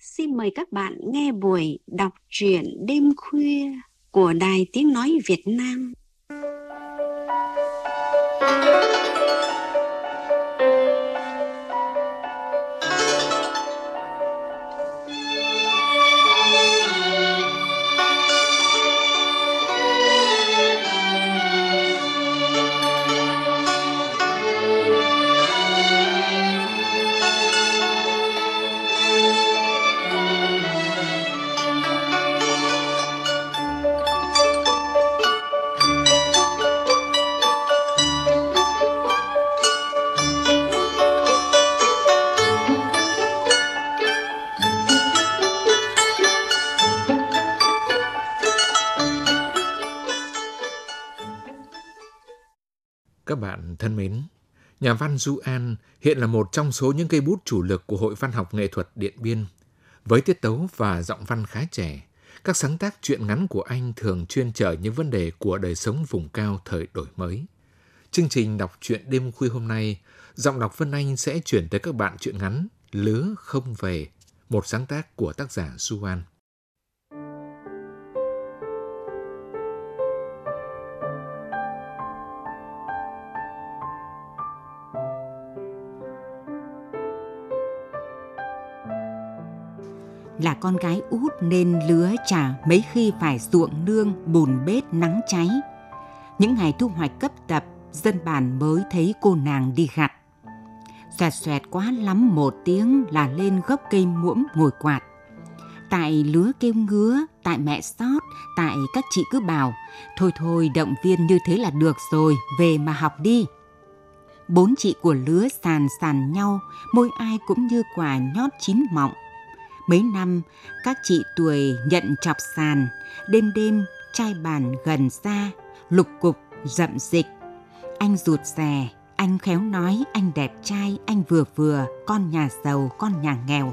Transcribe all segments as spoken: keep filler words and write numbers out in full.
xin mời các bạn nghe buổi đọc truyện đêm khuya của Đài Tiếng Nói Việt Nam. Các bạn thân mến, nhà văn Du An hiện là một trong số những cây bút chủ lực của Hội Văn học Nghệ thuật Điện Biên. Với tiết tấu và giọng văn khá trẻ, các sáng tác truyện ngắn của anh thường chuyên chở những vấn đề của đời sống vùng cao thời đổi mới. Chương trình đọc truyện đêm khuya hôm nay, giọng đọc Vân Anh sẽ chuyển tới các bạn truyện ngắn Lứa Không Về, một sáng tác của tác giả Du An. Là con gái út nên Lứa chả mấy khi phải ruộng nương bùn bết nắng cháy. Những ngày thu hoạch cấp tập, dân bản mới thấy cô nàng đi gặt. Xoẹt xoẹt quá lắm một tiếng là lên gốc cây muỗng ngồi quạt. Tại Lứa kêu ngứa, tại mẹ xót, tại các chị cứ bảo thôi thôi động viên như thế là được rồi, về mà học đi. Bốn chị của Lứa sàn sàn nhau, môi ai cũng như quả nhót chín mọng. Mấy năm, các chị tuổi nhận chọc sàn, đêm đêm trai bàn gần xa, lục cục rậm dịch. Anh rụt rè, anh khéo nói, anh đẹp trai, anh vừa vừa, con nhà giàu, con nhà nghèo.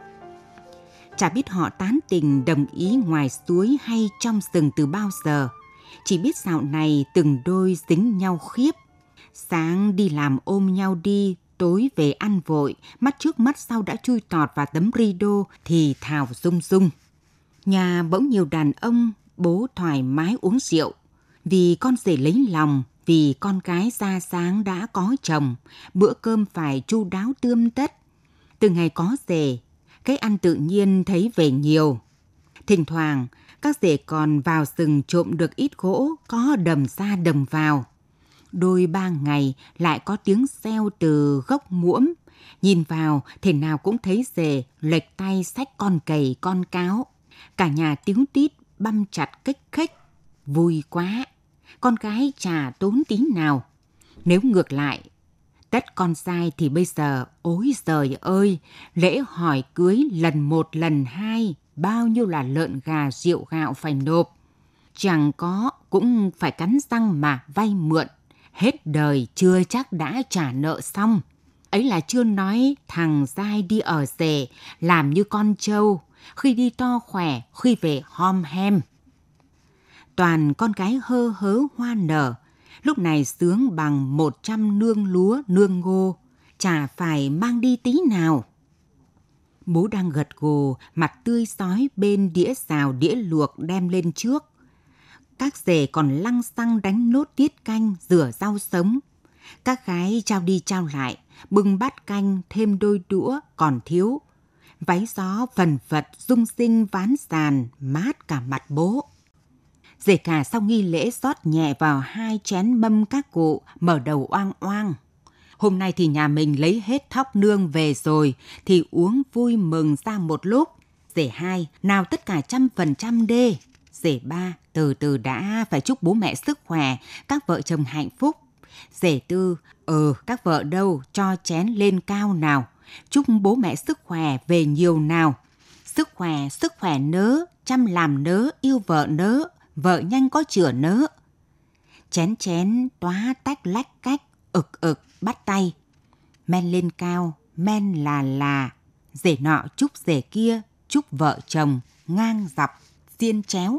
Chả biết họ tán tình đồng ý ngoài suối hay trong rừng từ bao giờ, chỉ biết dạo này từng đôi dính nhau khiếp. Sáng đi làm ôm nhau đi, tối về ăn vội, mắt trước mắt sau đã chui tọt vào tấm rideau thì thào rung rung. Nhà bỗng nhiều đàn ông, bố thoải mái uống rượu. Vì con rể lấy lòng, vì con gái ra sáng đã có chồng, bữa cơm phải chu đáo tươm tất. Từ ngày có rể, cái ăn tự nhiên thấy về nhiều. Thỉnh thoảng, các rể còn vào rừng trộm được ít gỗ, có đầm ra đầm vào. Đôi ba ngày lại có tiếng reo từ gốc muỗng. Nhìn vào, thể nào cũng thấy rể lệch tay xách con cày con cáo. Cả nhà tíu tít băm chặt kích khích. Vui quá, con gái chả tốn tí nào. Nếu ngược lại, tất con trai thì bây giờ, ối giời ơi, lễ hỏi cưới lần một lần hai, bao nhiêu là lợn gà rượu gạo phải nộp. Chẳng có cũng phải cắn răng mà vay mượn. Hết đời chưa chắc đã trả nợ xong. Ấy là chưa nói thằng dai đi ở rể, làm như con trâu, khi đi to khỏe, khi về hom hem. Toàn con gái hơ hớ hoa nở, lúc này sướng bằng một trăm nương lúa nương ngô, chả phải mang đi tí nào. Bố đang gật gù, mặt tươi rói bên đĩa xào đĩa luộc đem lên trước. Các rể còn lăng xăng đánh nốt tiết canh, rửa rau sống. Các gái trao đi trao lại, bưng bát canh thêm đôi đũa còn thiếu. Váy gió phần phật rung rinh ván sàn, mát cả mặt bố. Rể cả sau nghi lễ rót nhẹ vào hai chén mâm các cụ, mở đầu oang oang. Hôm nay thì nhà mình lấy hết thóc nương về rồi, thì uống vui mừng ra một lúc. Rể hai, nào tất cả trăm phần trăm đê. Rể ba, từ từ đã, phải chúc bố mẹ sức khỏe, các vợ chồng hạnh phúc. Rể tư, ờ, các vợ đâu, cho chén lên cao nào. Chúc bố mẹ sức khỏe về nhiều nào. Sức khỏe, sức khỏe nớ, chăm làm nớ, yêu vợ nớ, vợ nhanh có chữa nớ. Chén chén, tóa tách lách cách, ực ực, bắt tay. Men lên cao, men là là. Rể nọ chúc rể kia, chúc vợ chồng, ngang dọc, xiên chéo.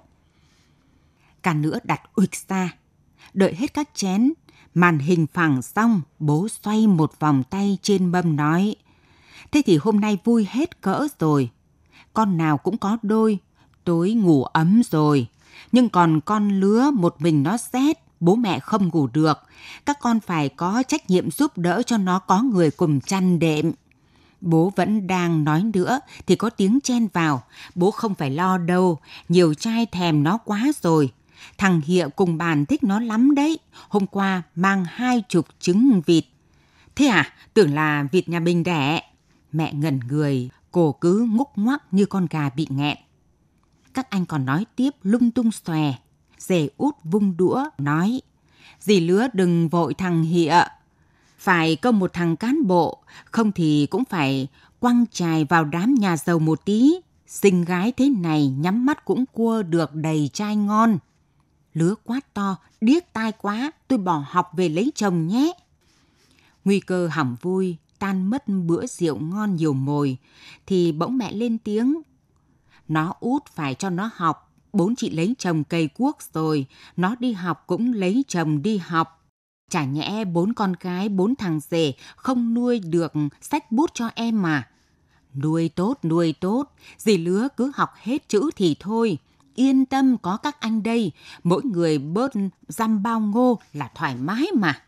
Cả nữa đặt uịch ra. Đợi hết các chén, màn hình phẳng xong, bố xoay một vòng tay trên mâm nói: thế thì hôm nay vui hết cỡ rồi. con nào cũng có đôi, tối ngủ ấm rồi. Nhưng còn con lứa một mình nó rét, bố mẹ không ngủ được. Các con phải có trách nhiệm giúp đỡ cho nó có người cùng chăn đệm. Bố vẫn đang nói nữa thì có tiếng chen vào. Bố không phải lo đâu, nhiều trai thèm nó quá rồi. Thằng Hịa cùng bàn thích nó lắm đấy. Hôm qua mang hai chục trứng vịt. Thế à, tưởng là vịt nhà mình đẻ. Mẹ ngẩn người, cổ cứ ngúc ngoắc như con gà bị nghẹn. Các anh còn nói tiếp lung tung xòe. Dề Út vung đũa nói: dì Lứa đừng vội thằng Hịa. Phải có một thằng cán bộ, không thì cũng phải quăng chài vào đám nhà giàu một tí. Xinh gái thế này nhắm mắt cũng cua được đầy trai ngon. Lứa quát to: điếc tai quá, tôi bỏ học về lấy chồng nhé. Nguy cơ hỏng vui, tan mất bữa rượu ngon nhiều mồi, thì bỗng mẹ lên tiếng: nó Út phải cho nó học, bốn chị lấy chồng cày cuốc rồi, nó đi học cũng lấy chồng đi học. Chả nhẽ bốn con gái, bốn thằng rể không nuôi được sách bút cho em mà. Nuôi tốt, nuôi tốt, dì Lứa cứ học hết chữ thì thôi. Yên tâm, có các anh đây, mỗi người bớt dăm bao ngô là thoải mái mà.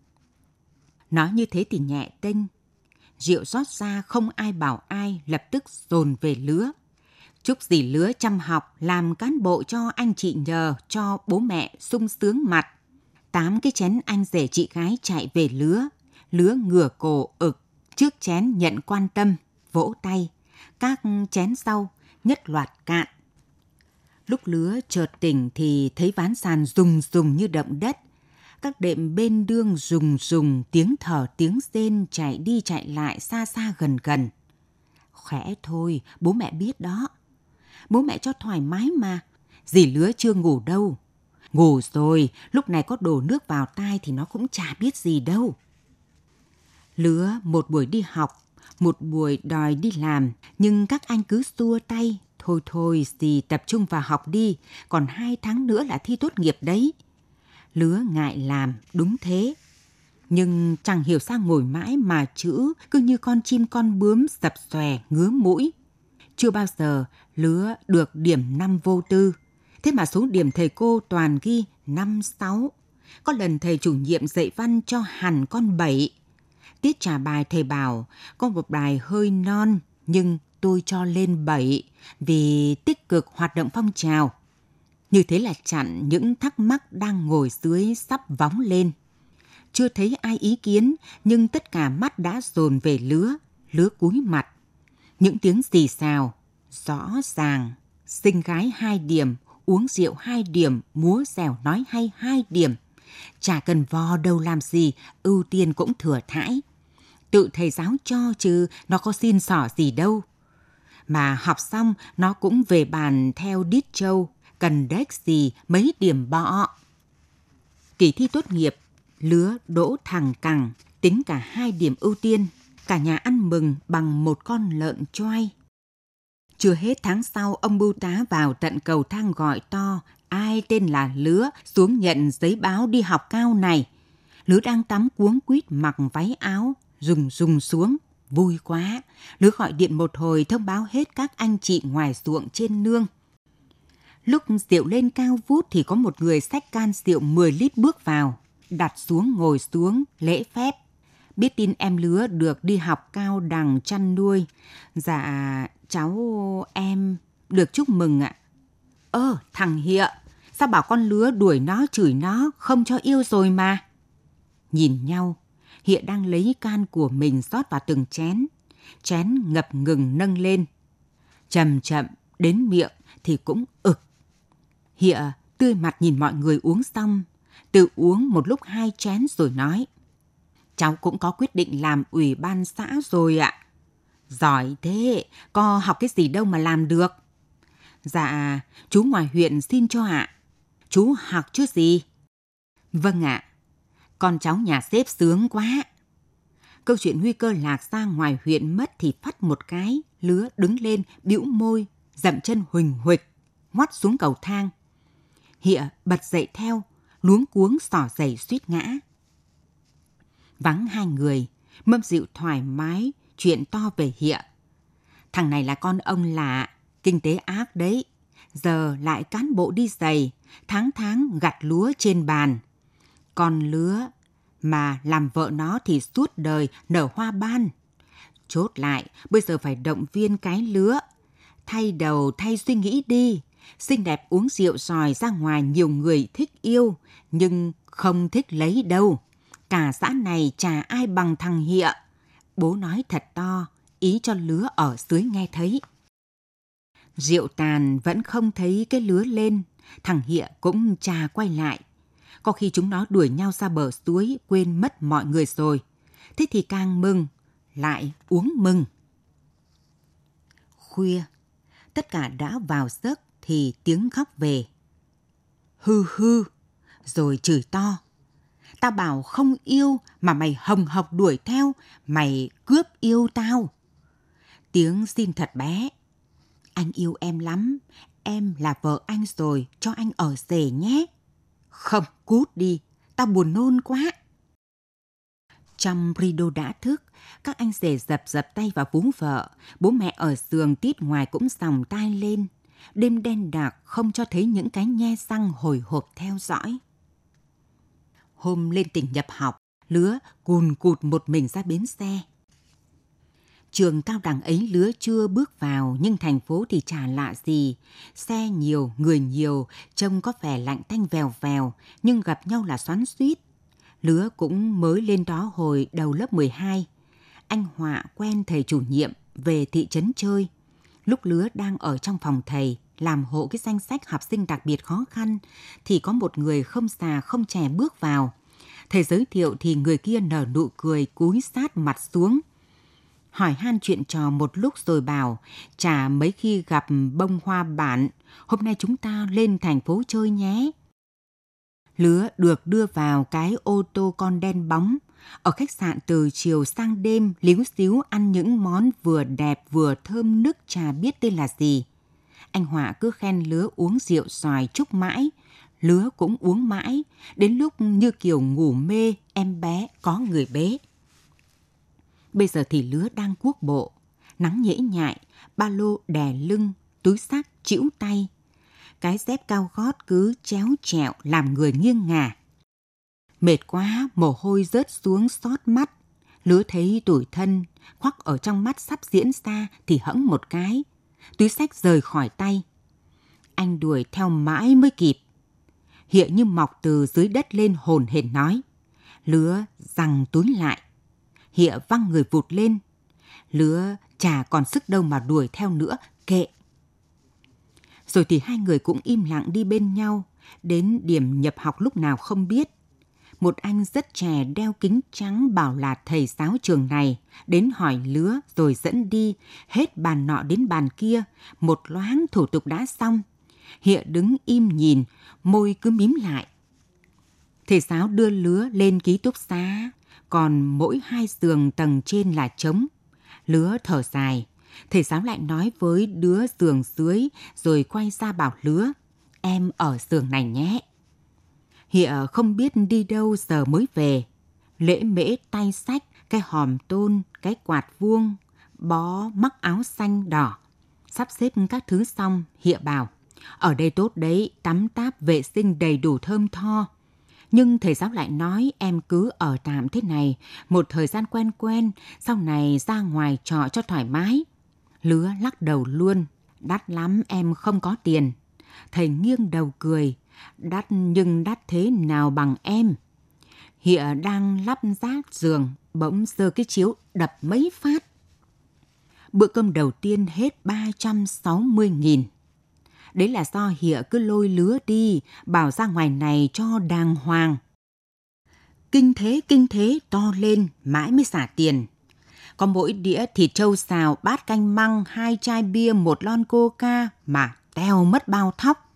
Nói như thế thì nhẹ tênh. Rượu rót ra không ai bảo ai, lập tức dồn về Lứa. Chúc dì Lứa chăm học, làm cán bộ cho anh chị nhờ, cho bố mẹ sung sướng mặt. Tám cái chén anh rể chị gái chạy về Lứa. Lứa ngửa cổ ực, trước chén nhận quan tâm, vỗ tay. Các chén sau nhất loạt cạn. Lúc Lứa chợt tỉnh thì thấy ván sàn rùng rùng như động đất. Các đệm bên đương rùng rùng, tiếng thở tiếng rên chạy đi chạy lại xa xa gần gần. Khẽ thôi, bố mẹ biết đó. Bố mẹ cho thoải mái mà. Dì Lứa chưa ngủ đâu. Ngủ rồi, lúc này có đổ nước vào tai thì nó cũng chả biết gì đâu. Lứa một buổi đi học, một buổi đòi đi làm, nhưng các anh cứ xua tay. Thôi thôi, dì tập trung vào học đi, còn hai tháng nữa là thi tốt nghiệp đấy. Lứa ngại làm, đúng thế. Nhưng chẳng hiểu sao ngồi mãi mà chữ cứ như con chim con bướm dập xòe ngứa mũi. Chưa bao giờ Lứa được điểm năm vô tư. Thế mà số điểm thầy cô toàn ghi năm sáu. Có lần thầy chủ nhiệm dạy văn cho hẳn con bảy. Tiết trả bài thầy bảo có một bài hơi non, nhưng tôi cho lên bảy vì tích cực hoạt động phong trào. Như thế là chặn những thắc mắc đang ngồi dưới sắp vóng lên. Chưa thấy ai ý kiến, nhưng tất cả mắt đã dồn về Lứa. Lứa cúi mặt. Những tiếng xì xào, rõ ràng. Xinh gái hai điểm, uống rượu hai điểm, múa dẻo nói hay hai điểm. Chả cần vò đầu làm gì, ưu tiên cũng thừa thãi. Tự thầy giáo cho chứ nó có xin xỏ gì đâu. Mà học xong nó cũng về bàn theo đít trâu, cần đếch gì mấy điểm bọ. Kỳ thi tốt nghiệp, Lứa đỗ thẳng cẳng, tính cả hai điểm ưu tiên. Cả nhà ăn mừng bằng một con lợn choai. Chưa hết tháng sau, ông bưu tá vào tận cầu thang gọi to: ai tên là Lứa xuống nhận giấy báo đi học cao này. Lứa đang tắm cuống quýt mặc váy áo, rùng rùng xuống. Vui quá, Lứa gọi điện một hồi thông báo hết các anh chị ngoài ruộng trên nương. Lúc rượu lên cao vút thì có một người xách can rượu mười lít bước vào, đặt xuống ngồi xuống, lễ phép. Biết tin em Lứa được đi học cao đẳng chăn nuôi. Dạ, cháu em được chúc mừng ạ. Ơ, thằng Hịa, sao bảo con Lứa đuổi nó chửi nó, không cho yêu rồi mà. Nhìn nhau, Hịa đang lấy can của mình rót vào từng chén. Chén ngập ngừng nâng lên. Chậm chậm đến miệng thì cũng ực. Hịa tươi mặt nhìn mọi người uống xong, tự uống một lúc hai chén rồi nói: cháu cũng có quyết định làm ủy ban xã rồi ạ. Giỏi thế, có học cái gì đâu mà làm được. Dạ, chú ngoài huyện xin cho ạ. Chú học chứ gì? Vâng ạ. Con cháu nhà sếp sướng quá. Câu chuyện nguy cơ lạc ra ngoài huyện mất thì phắt một cái, Lứa đứng lên, bĩu môi, dậm chân huỳnh huỵch, ngoắt xuống cầu thang. Hịa bật dậy theo, luống cuống xỏ giày suýt ngã. Vắng hai người, Mâm Dịu thoải mái chuyện to về Hịa. Thằng này là con ông lạ, kinh tế ác đấy. Giờ lại cán bộ đi giày, tháng tháng gặt lúa trên bàn. Còn lứa mà làm vợ nó thì suốt đời nở hoa ban. Chốt lại, bây giờ phải động viên cái lứa. Thay đầu thay suy nghĩ đi. Xinh đẹp uống rượu sòi ra ngoài nhiều người thích yêu, nhưng không thích lấy đâu. Cả xã này chả ai bằng thằng Hịa. Bố nói thật to, ý cho lứa ở dưới nghe thấy. Rượu tàn vẫn không thấy cái lứa lên, thằng Hịa cũng chả quay lại. Có khi chúng nó đuổi nhau ra bờ suối, quên mất mọi người rồi. Thế thì càng mừng, lại uống mừng. Khuya, tất cả đã vào giấc thì tiếng khóc về. Hư hư, rồi chửi to. Tao bảo không yêu mà mày hồng hộc đuổi theo, mày cướp yêu tao. Tiếng xin thật bé. Anh yêu em lắm, em là vợ anh rồi, cho anh ở rể nhé. Không, cút đi, tao buồn nôn quá. Trong rido đã thức, các anh rể dập dập tay vào vú vợ, bố mẹ ở giường tít ngoài cũng sòng tai lên. Đêm đen đặc không cho thấy những cái nhe răng hồi hộp theo dõi. Hôm lên tỉnh nhập học, lứa cùn cụt một mình ra bến xe. Trường cao đẳng ấy lứa chưa bước vào, nhưng thành phố thì chả lạ gì. Xe nhiều, người nhiều, trông có vẻ lạnh tanh vèo vèo, nhưng gặp nhau là xoắn xuýt. Lứa cũng mới lên đó hồi đầu lớp mười hai. Anh Họa quen thầy chủ nhiệm về thị trấn chơi. Lúc lứa đang ở trong phòng thầy, làm hộ cái danh sách học sinh đặc biệt khó khăn, thì có một người không già không trẻ bước vào. Thầy giới thiệu thì người kia nở nụ cười cúi sát mặt xuống. Hỏi han chuyện trò một lúc rồi bảo, chả mấy khi gặp bông hoa bản, hôm nay chúng ta lên thành phố chơi nhé. Lứa được đưa vào cái ô tô con đen bóng, ở khách sạn từ chiều sang đêm líu xíu ăn những món vừa đẹp vừa thơm nức chả biết tên là gì. Anh Họa cứ khen lứa uống rượu xoài chúc mãi, lứa cũng uống mãi, đến lúc như kiểu ngủ mê, em bé có người bế. Bây giờ thì lứa đang cuốc bộ, nắng nhễ nhại, ba lô đè lưng, túi xách chĩu tay. Cái dép cao gót cứ chéo trẹo làm người nghiêng ngả. Mệt quá, mồ hôi rớt xuống xót mắt. Lứa thấy tủi thân, khoác ở trong mắt sắp diễn ra thì hẫng một cái. Túi xách rời khỏi tay. Anh đuổi theo mãi mới kịp. Hịa như mọc từ dưới đất lên hồn hển nói. Lứa giằng túi lại. Hịa văng người vụt lên. Lứa chả còn sức đâu mà đuổi theo nữa, kệ. Rồi thì hai người cũng im lặng đi bên nhau, đến điểm nhập học lúc nào không biết. Một anh rất trẻ đeo kính trắng bảo là thầy giáo trường này, đến hỏi lứa rồi dẫn đi, hết bàn nọ đến bàn kia, một loáng thủ tục đã xong. Hịa đứng im nhìn, môi cứ mím lại. Thầy giáo đưa lứa lên ký túc xá, còn mỗi hai giường tầng trên là trống. Lứa thở dài, thầy giáo lại nói với đứa giường dưới rồi quay ra bảo lứa, em ở giường này nhé. Hịa không biết đi đâu giờ mới về, lễ mễ tay xách, cái hòm tôn, cái quạt vuông, bó mắc áo xanh đỏ. Sắp xếp các thứ xong, Hịa bảo, ở đây tốt đấy, tắm táp vệ sinh đầy đủ thơm tho. Nhưng thầy giáo lại nói em cứ ở tạm thế này, một thời gian quen quen, sau này ra ngoài trọ cho thoải mái. Lứa lắc đầu luôn, đắt lắm em không có tiền. Thầy nghiêng đầu cười, đắt nhưng đắt thế nào bằng em. Hịa đang lắp ráp giường, bỗng giơ cái chiếu đập mấy phát. Bữa cơm đầu tiên hết ba trăm sáu mươi nghìn. Đấy là do Hịa cứ lôi lứa đi, bảo ra ngoài này cho đàng hoàng. Kinh thế, kinh thế, to lên, mãi mới xả tiền. Có mỗi đĩa thịt trâu xào, bát canh măng, hai chai bia, một lon coca mà teo mất bao thóc.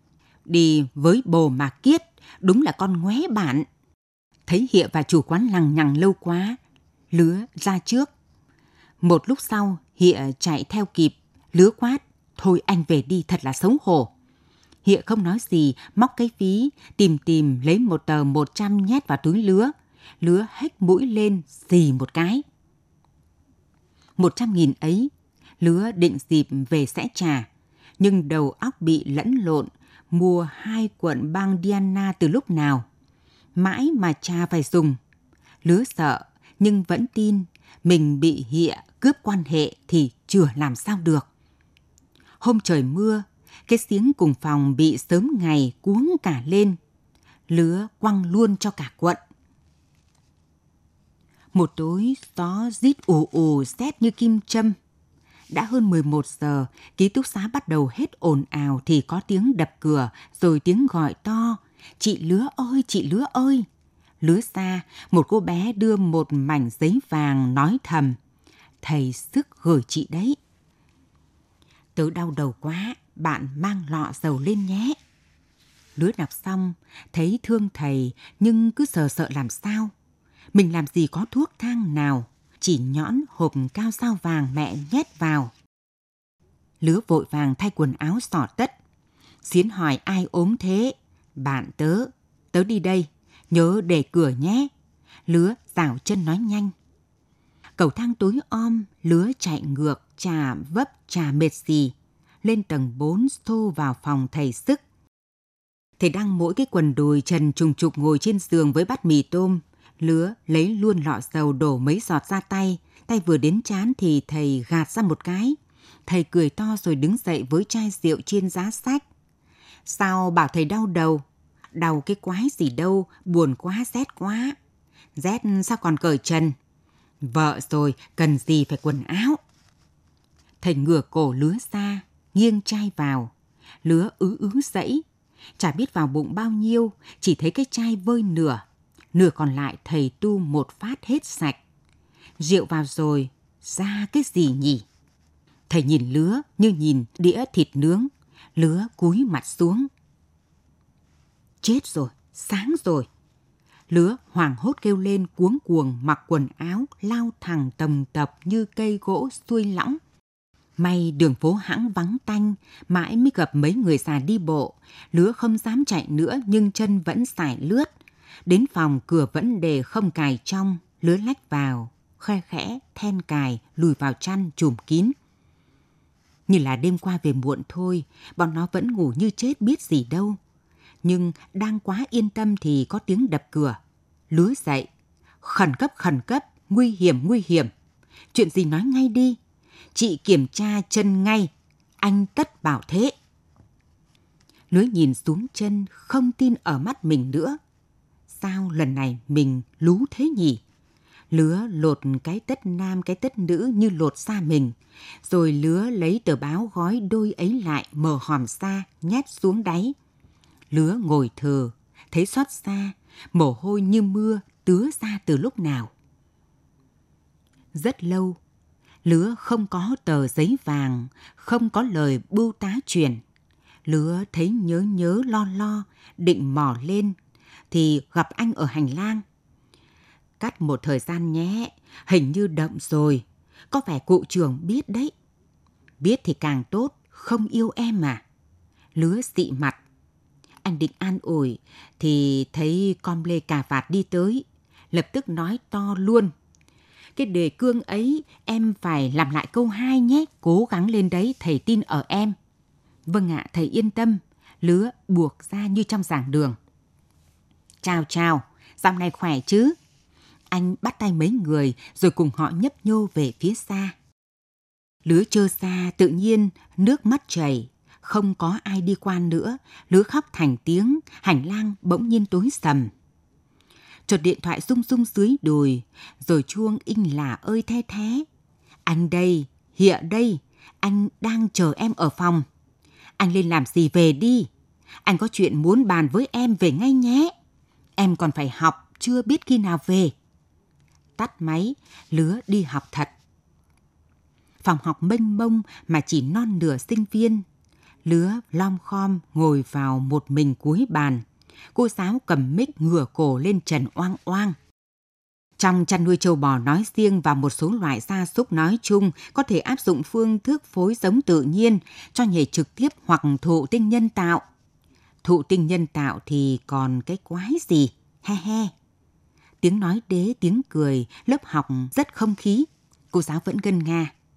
Đi với bồ mà kiết, đúng là con ngoé bản. Thấy Hịa và chủ quán lằng nhằng lâu quá, lứa ra trước. Một lúc sau, Hịa chạy theo kịp, lứa quát, thôi anh về đi thật là xấu hổ. Hịa không nói gì, móc cái ví, tìm tìm lấy một tờ một trăm nhét vào túi lứa. Lứa hếch mũi lên, xì một cái. Một trăm nghìn ấy, lứa định dịp về sẽ trả. nhưng đầu óc bị lẫn lộn, mua hai cuộn băng Diana từ lúc nào. Mãi mà cha phải dùng. Lứa sợ, nhưng vẫn tin mình bị hịa cướp quan hệ thì chưa làm sao được. Hôm trời mưa, cái xiếng cùng phòng bị sớm ngày cuống cả lên. Lứa quăng luôn cho cả quận. Một tối gió rít ù ù rét như kim châm. Đã hơn mười một giờ, ký túc xá bắt đầu hết ồn ào thì có tiếng đập cửa, rồi tiếng gọi to. Chị Lứa ơi, chị Lứa ơi! Lứa xa, một cô bé đưa một mảnh giấy vàng nói thầm. Thầy sức gửi chị đấy. Tớ đau đầu quá, bạn mang lọ dầu lên nhé. Lứa đọc xong, thấy thương thầy nhưng cứ sợ sợ làm sao. Mình làm gì có thuốc thang nào, chỉ nhõn hộp cao sao vàng mẹ nhét vào. Lứa vội vàng thay quần áo xỏ tất. Xiến hỏi ai ốm thế? Bạn tớ, tớ đi đây, nhớ để cửa nhé. Lứa dảo chân nói nhanh. Cầu thang tối om, Lứa chạy ngược, chà vấp chà mệt gì. Lên tầng bốn xô vào phòng thầy sức. Thầy đang mỗi cái quần đùi trần trùng trục ngồi trên giường với bát mì tôm. Lứa lấy luôn lọ dầu đổ mấy giọt ra tay. Tay vừa đến trán thì thầy gạt ra một cái. Thầy cười to rồi đứng dậy với chai rượu trên giá sách. Sao bảo thầy đau đầu? Đau cái quái gì đâu, buồn quá, rét quá. Rét sao còn cởi trần? Vợ rồi, cần gì phải quần áo? Thầy ngửa cổ Lứa ra, nghiêng chai vào. Lứa ứ ứ dẫy. Chả biết vào bụng bao nhiêu, chỉ thấy cái chai vơi nửa. Nửa còn lại thầy tu một phát hết sạch. Rượu vào rồi, ra cái gì nhỉ? Thầy nhìn Lứa như nhìn đĩa thịt nướng. Lứa cúi mặt xuống. Chết rồi, sáng rồi. Lứa hoảng hốt kêu lên cuống cuồng mặc quần áo lao thẳng tầm tập như cây gỗ xuôi lõng. May đường phố hãng vắng tanh, mãi mới gặp mấy người già đi bộ. Lứa không dám chạy nữa nhưng chân vẫn sải lướt. Đến phòng cửa vẫn để không cài trong, Lứa lách vào, khe khẽ, then cài, lùi vào chăn trùm kín. Như là đêm qua về muộn thôi, bọn nó vẫn ngủ như chết biết gì đâu. Nhưng đang quá yên tâm thì có tiếng đập cửa. Lứa dậy. Khẩn cấp, khẩn cấp, nguy hiểm, nguy hiểm. Chuyện gì nói ngay đi. Chị kiểm tra chân ngay. Anh tất bảo thế. Lứa nhìn xuống chân, không tin ở mắt mình nữa. Sao lần này mình lú thế nhỉ? Lứa lột cái tất nam cái tất nữ như lột da mình. Rồi Lứa lấy tờ báo gói đôi ấy lại, mở hòm ra, nhét xuống đáy. Lứa ngồi thờ, thấy xót xa, mồ hôi như mưa tứa ra từ lúc nào. Rất lâu, Lứa không có tờ giấy vàng, không có lời bưu tá truyền. Lứa thấy nhớ nhớ lo lo, định mò lên, thì gặp anh ở hành lang. Cắt một thời gian nhé, hình như đậm rồi, có vẻ cụ trưởng biết đấy. Biết thì càng tốt, không yêu em mà. Lứa xị mặt. Anh định an ủi thì thấy com lê cà vạt đi tới, lập tức nói to luôn. Cái đề cương ấy em phải làm lại câu hai nhé, cố gắng lên đấy, thầy tin ở em. Vâng ạ, thầy yên tâm. Lứa buộc ra như trong giảng đường. Chào chào, dạo này khỏe chứ? Anh bắt tay mấy người rồi cùng họ nhấp nhô về phía xa. Lứa trơ xa tự nhiên nước mắt chảy. Không có ai đi qua nữa, Lứa khóc thành tiếng, hành lang bỗng nhiên tối sầm. Chợt điện thoại rung rung dưới đùi, rồi chuông inh lả ơi the thé. Anh đây, Hịa đây, anh đang chờ em ở phòng. Anh lên làm gì về đi, anh có chuyện muốn bàn với em về ngay nhé. Em còn phải học, chưa biết khi nào về. Tắt máy, Lứa đi học thật. Phòng học mênh mông mà chỉ non nửa sinh viên. Lứa lom khom ngồi vào một mình cuối bàn. Cô giáo cầm mic ngửa cổ lên trần oang oang. Trong chăn nuôi trâu bò nói riêng và một số loại gia súc nói chung có thể áp dụng phương thức phối giống tự nhiên cho nhảy trực tiếp hoặc thụ tinh nhân tạo. Thụ tinh nhân tạo thì còn cái quái gì? He he. Tiếng nói đế, tiếng cười, lớp học rất không khí. Cô giáo vẫn ngân nga.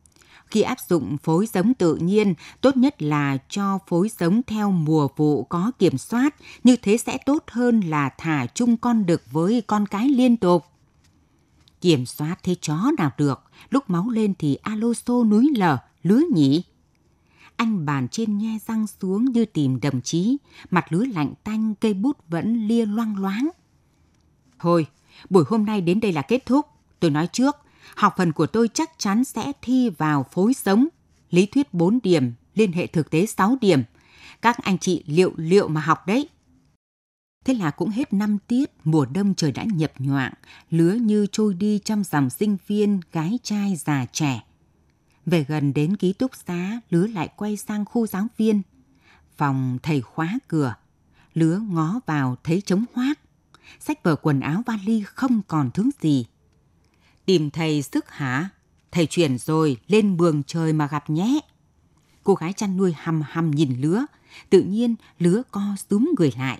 Khi áp dụng phối giống tự nhiên, tốt nhất là cho phối giống theo mùa vụ có kiểm soát, như thế sẽ tốt hơn là thả chung con đực với con cái liên tục. Kiểm soát thế chó nào được, lúc máu lên thì alo xô núi lở, lứa nhỉ. Anh bàn trên nhe răng xuống như tìm đồng chí, mặt lứa lạnh tanh, cây bút vẫn lia loang loáng. Thôi, buổi hôm nay đến đây là kết thúc. Tôi nói trước, học phần của tôi chắc chắn sẽ thi vào phối giống. Lý thuyết bốn điểm, liên hệ thực tế sáu điểm. Các anh chị liệu liệu mà học đấy. Thế là cũng hết năm tiết, mùa đông trời đã nhập nhoạng, lứa như trôi đi trong dòng sinh viên, gái trai già trẻ. Về gần đến ký túc xá, lứa lại quay sang khu giáo viên. Phòng thầy khóa cửa, lứa ngó vào thấy trống hoác. Sách vở quần áo vali không còn thứ gì. Tìm thầy sức hả? Thầy chuyển rồi, lên mường trời mà gặp nhé. Cô gái chăn nuôi hăm hăm nhìn lứa, tự nhiên lứa co rúm người lại.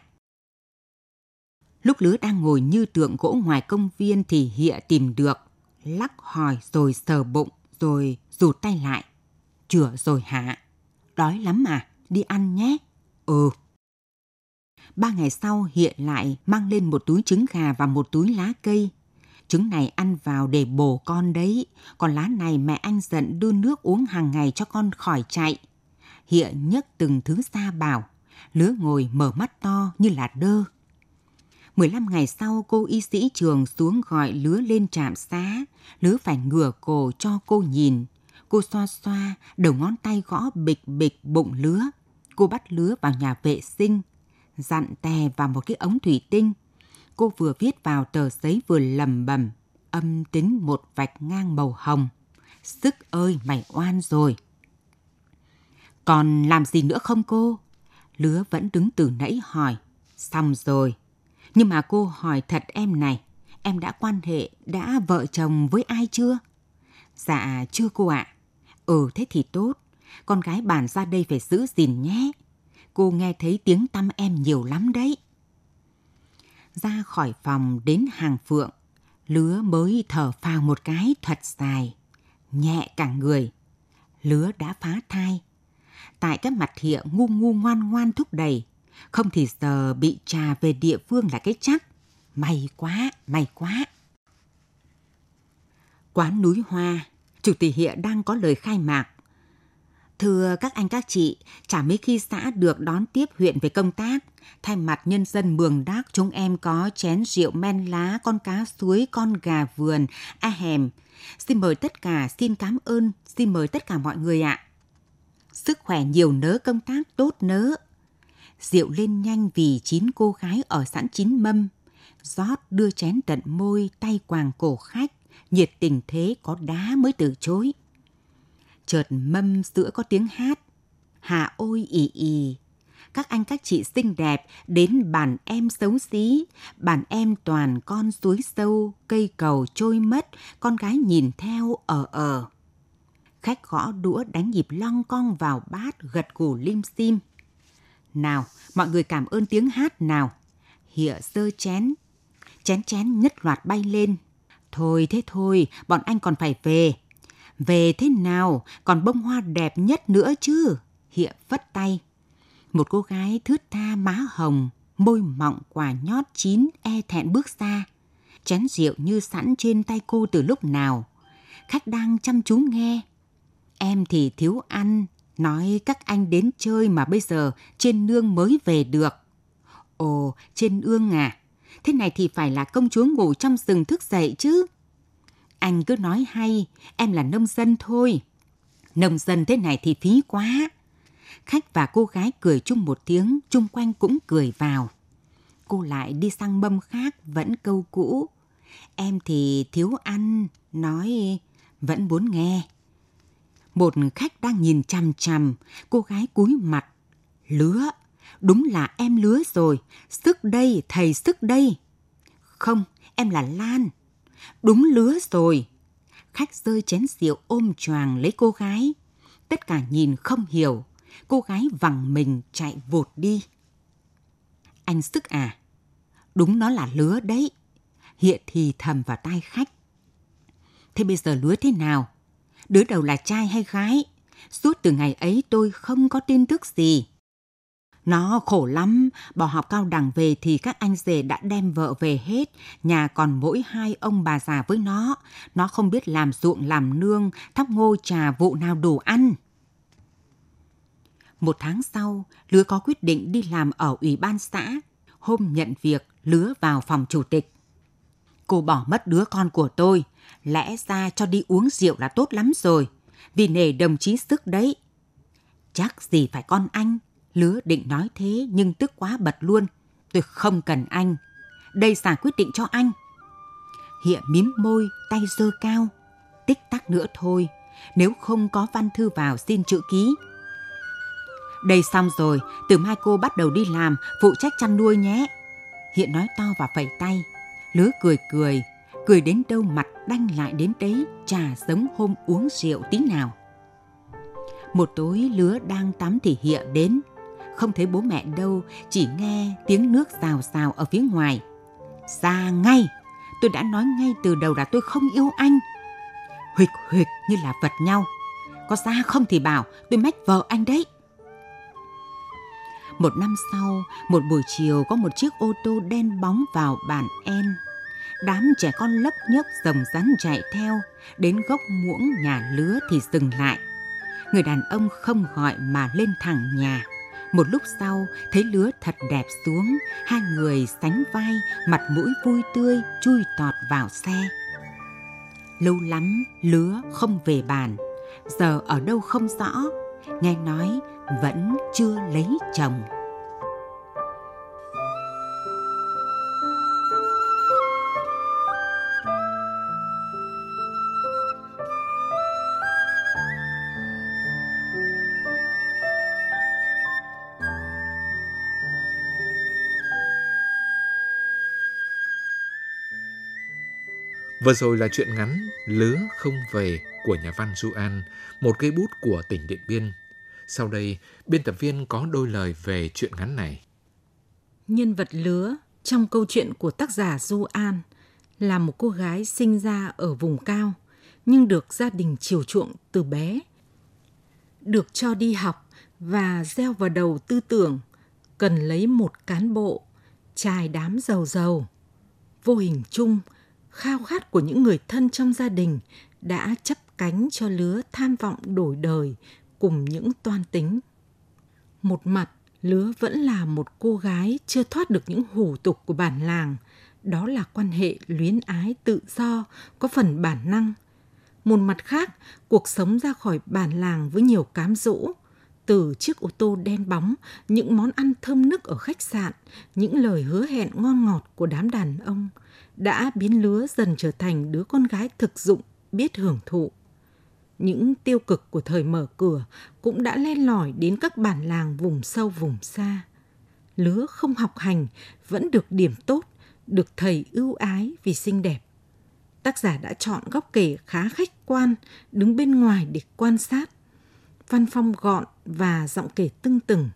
Lúc lứa đang ngồi như tượng gỗ ngoài công viên thì Hịa tìm được, lắc hỏi rồi sờ bụng, rồi rụt tay lại. Chửa rồi hả? Đói lắm à? Đi ăn nhé. Ừ. Ba ngày sau Hịa lại mang lên một túi trứng gà và một túi lá cây. Trứng này ăn vào để bổ con đấy, còn lá này mẹ anh giận đưa nước uống hàng ngày cho con khỏi chạy. Hịa nhấc từng thứ ra bảo, lứa ngồi mở mắt to như là đơ. mười lăm ngày sau cô y sĩ trường xuống gọi lứa lên trạm xá, lứa phải ngửa cổ cho cô nhìn. Cô xoa xoa, đầu ngón tay gõ bịch bịch bụng lứa. Cô bắt lứa vào nhà vệ sinh, dặn tè vào một cái ống thủy tinh. Cô vừa viết vào tờ giấy vừa lẩm bẩm, âm tính một vạch ngang màu hồng. Sức ơi mày oan rồi. Còn làm gì nữa không cô? Lứa vẫn đứng từ nãy hỏi. Xong rồi. Nhưng mà cô hỏi thật em này, em đã quan hệ, đã vợ chồng với ai chưa? Dạ chưa cô ạ. Ừ thế thì tốt, con gái bản ra đây phải giữ gìn nhé. Cô nghe thấy tiếng tăm em nhiều lắm đấy. Ra khỏi phòng đến hàng Phượng, lứa mới thở phào một cái thật dài, nhẹ cả người. Lứa đã phá thai. Tại cái mặt Hịa ngu ngu ngoan ngoan thúc đẩy, không thì giờ bị trà về địa phương là cái chắc. May quá, may quá. Quán Núi Hoa, Chủ tịch Hịa đang có lời khai mạc. Thưa các anh các chị, chả mấy khi xã được đón tiếp huyện về công tác. Thay mặt nhân dân Mường Đác, chúng em có chén rượu men lá, con cá suối, con gà vườn, a hèm. Xin mời tất cả, xin cảm ơn, xin mời tất cả mọi người ạ. Sức khỏe nhiều nớ, công tác tốt nớ. Rượu lên nhanh vì chín cô gái ở sẵn chín mâm. Rót đưa chén tận môi, tay quàng cổ khách, nhiệt tình thế có đá mới từ chối. Chợt mâm sữa có tiếng hát. Hà ôi ì ì. Các anh các chị xinh đẹp đến bàn em xấu xí. Bàn em toàn con suối sâu, cây cầu trôi mất, con gái nhìn theo ở ở. Khách gõ đũa đánh nhịp long cong vào bát, gật gù lim sim. Nào, mọi người cảm ơn tiếng hát nào. Hịa giơ chén. Chén chén nhất loạt bay lên. Thôi thế thôi, bọn anh còn phải về. Về thế nào, còn bông hoa đẹp nhất nữa chứ. Hịa vất tay. Một cô gái thướt tha má hồng, môi mọng quả nhót chín e thẹn bước ra. Chén rượu như sẵn trên tay cô từ lúc nào. Khách đang chăm chú nghe. Em thì thiếu ăn, nói các anh đến chơi mà bây giờ trên nương mới về được. Ồ, trên ương à? Thế này thì phải là công chúa ngủ trong rừng thức dậy chứ. Anh cứ nói hay, em là nông dân thôi. Nông dân thế này thì phí quá. Khách và cô gái cười chung một tiếng, chung quanh cũng cười vào. Cô lại đi sang mâm khác, vẫn câu cũ. Em thì thiếu ăn, nói vẫn muốn nghe. Một khách đang nhìn chằm chằm, cô gái cúi mặt. Lứa, đúng là em Lứa rồi, sức đây, thầy sức đây. Không, em là Lan. Đúng Lứa rồi. Khách rơi chén rượu ôm choàng lấy cô gái. Tất cả nhìn không hiểu. Cô gái vằng mình chạy vụt đi. Anh Sức à? Đúng nó là Lứa đấy. Hịa thì thầm vào tai khách. Thế bây giờ Lứa thế nào? đứa đầu là trai hay gái. Suốt từ ngày ấy tôi không có tin tức gì. Nó khổ lắm, bỏ học cao đẳng về thì các anh rể đã đem vợ về hết, nhà còn mỗi hai ông bà già với nó. Nó không biết làm ruộng làm nương, thóc ngô trà vụ nào đủ ăn. Một tháng sau, Lứa có quyết định đi làm ở ủy ban xã. Hôm nhận việc, Lứa vào phòng chủ tịch. Cô bỏ mất đứa con của tôi, lẽ ra cho đi uống rượu là tốt lắm rồi, vì nể đồng chí sức đấy. Chắc gì phải con anh. Lứa định nói thế nhưng tức quá bật luôn. Tôi không cần anh. Đây Sà quyết định cho anh. Hiện mím môi, tay giơ cao. Tích tắc nữa thôi. Nếu không có văn thư vào xin chữ ký. Đây xong rồi, từ mai cô bắt đầu đi làm, phụ trách chăn nuôi nhé. Hiện nói to và phẩy tay. Lứa cười cười. Cười đến đâu mặt đanh lại đến đấy, chả giống hôm uống rượu tí nào. Một tối Lứa đang tắm thì Hiện đến. Không thấy bố mẹ đâu, chỉ nghe tiếng nước rào rào ở phía ngoài. Ra ngay, tôi đã nói ngay từ đầu là tôi không yêu anh. Huỵch huỵch như là vật nhau. Có ra không thì bảo, tôi mách vợ anh đấy. Một năm sau, một buổi chiều có một chiếc ô tô đen bóng vào bản En. Đám trẻ con lấp nhấp rồng rắn chạy theo, đến gốc muỗng nhà Lứa thì dừng lại. Người đàn ông không gọi mà lên thẳng nhà. Một lúc sau, thấy Lứa thật đẹp xuống, hai người sánh vai, mặt mũi vui tươi, chui tọt vào xe. Lâu lắm, Lứa không về bản, giờ ở đâu không rõ, nghe nói vẫn chưa lấy chồng. Vừa rồi là truyện ngắn Lứa không về của nhà văn Du An, một cây bút của tỉnh Điện Biên. Sau đây, biên tập viên có đôi lời về truyện ngắn này. Nhân vật Lứa trong câu chuyện của tác giả Du An là một cô gái sinh ra ở vùng cao, nhưng được gia đình chiều chuộng từ bé. Được cho đi học và gieo vào đầu tư tưởng cần lấy một cán bộ, chài đám giàu giàu. Vô hình chung, khao khát của những người thân trong gia đình đã chấp cánh cho Lứa tham vọng đổi đời cùng những toan tính. Một mặt, Lứa vẫn là một cô gái chưa thoát được những hủ tục của bản làng, đó là quan hệ luyến ái tự do, có phần bản năng. Một mặt khác, cuộc sống ra khỏi bản làng với nhiều cám dỗ, từ chiếc ô tô đen bóng, những món ăn thơm nức ở khách sạn, những lời hứa hẹn ngon ngọt của đám đàn ông, đã biến Lứa dần trở thành đứa con gái thực dụng, biết hưởng thụ. Những tiêu cực của thời mở cửa cũng đã len lỏi đến các bản làng vùng sâu vùng xa. Lứa không học hành, vẫn được điểm tốt, được thầy ưu ái vì xinh đẹp. Tác giả đã chọn góc kể khá khách quan, đứng bên ngoài để quan sát. Văn phong gọn và giọng kể tưng tửng.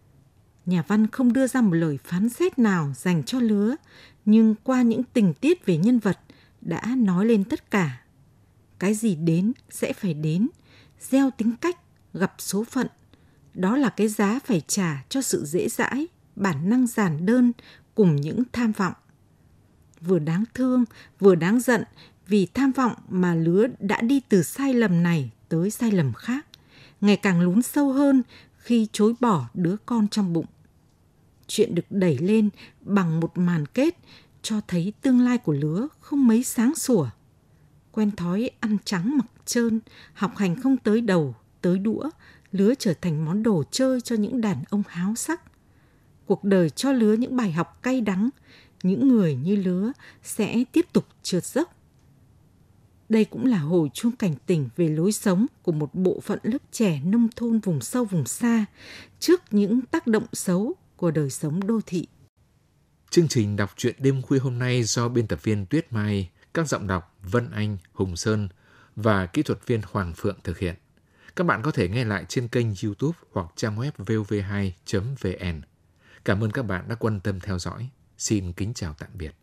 Nhà văn không đưa ra một lời phán xét nào dành cho Lứa, nhưng qua những tình tiết về nhân vật đã nói lên tất cả. Cái gì đến sẽ phải đến, gieo tính cách, gặp số phận. Đó là cái giá phải trả cho sự dễ dãi, bản năng giản đơn cùng những tham vọng. Vừa đáng thương, vừa đáng giận vì tham vọng mà Lứa đã đi từ sai lầm này tới sai lầm khác, ngày càng lún sâu hơn khi chối bỏ đứa con trong bụng. Chuyện được đẩy lên bằng một màn kết cho thấy tương lai của Lứa không mấy sáng sủa. Quen thói ăn trắng mặc trơn, học hành không tới đầu, tới đũa, Lứa trở thành món đồ chơi cho những đàn ông háo sắc. Cuộc đời cho Lứa những bài học cay đắng, những người như Lứa sẽ tiếp tục trượt dốc. Đây cũng là hồi chuông cảnh tỉnh về lối sống của một bộ phận lớp trẻ nông thôn vùng sâu vùng xa trước những tác động xấu của đời sống đô thị. Chương trình đọc truyện đêm khuya hôm nay do biên tập viên Tuyết Mai, các giọng đọc Vân Anh, Hùng Sơn và kỹ thuật viên Hoàng Phượng thực hiện. Các bạn có thể nghe lại trên kênh YouTube hoặc trang web vê o vê hai chấm vê en. Cảm ơn các bạn đã quan tâm theo dõi. Xin kính chào tạm biệt.